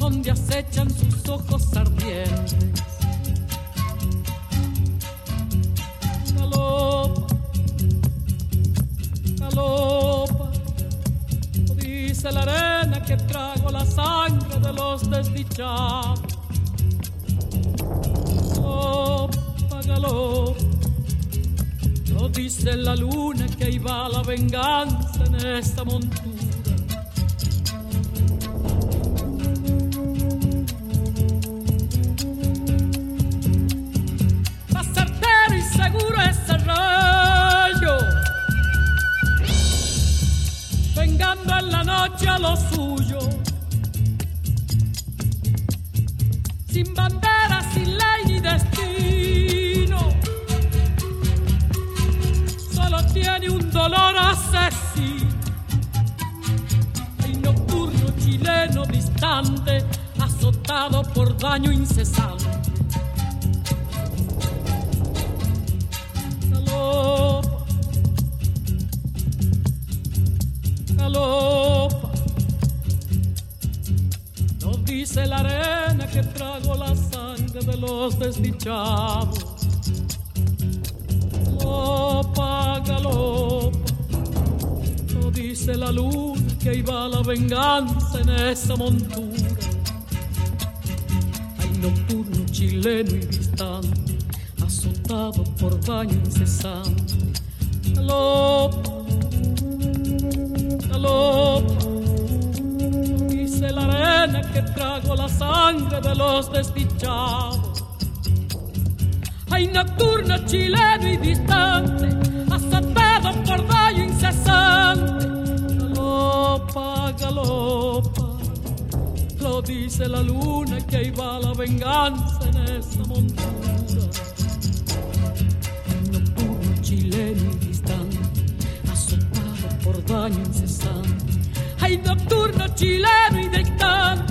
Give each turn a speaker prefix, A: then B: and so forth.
A: donde acechan sus ojos ardientes. Galopa, galopa, dice la arena que trago la sangre de los desdichados. Galopa, galopa, no dice la luna que ahí va la venganza en esta montura. Más certero y seguro ese rayo, vengando en la noche a lo suyo, sin bandera, sin ley ni destino, solo tiene un dolor asesino. El nocturno chileno distante, azotado por daño incesante. Galopa, galopa, nos dice la arena que trago la sangre de los desdichados. Galopa, galopa, no dice la luna que ahí va la venganza en esa montura. Hay nocturno chileno y distante, azotado por daño incesante. Galopa, galopa, dice la arena que trago la sangre de los desdichados. Hay nocturno chileno y distante, azotado por daño incesante. Galopa, galopa, lo dice la luna que ahí va la venganza en esa montura. Hay nocturno chileno y distante, azotado por daño incesante. Hay nocturno chileno y distante,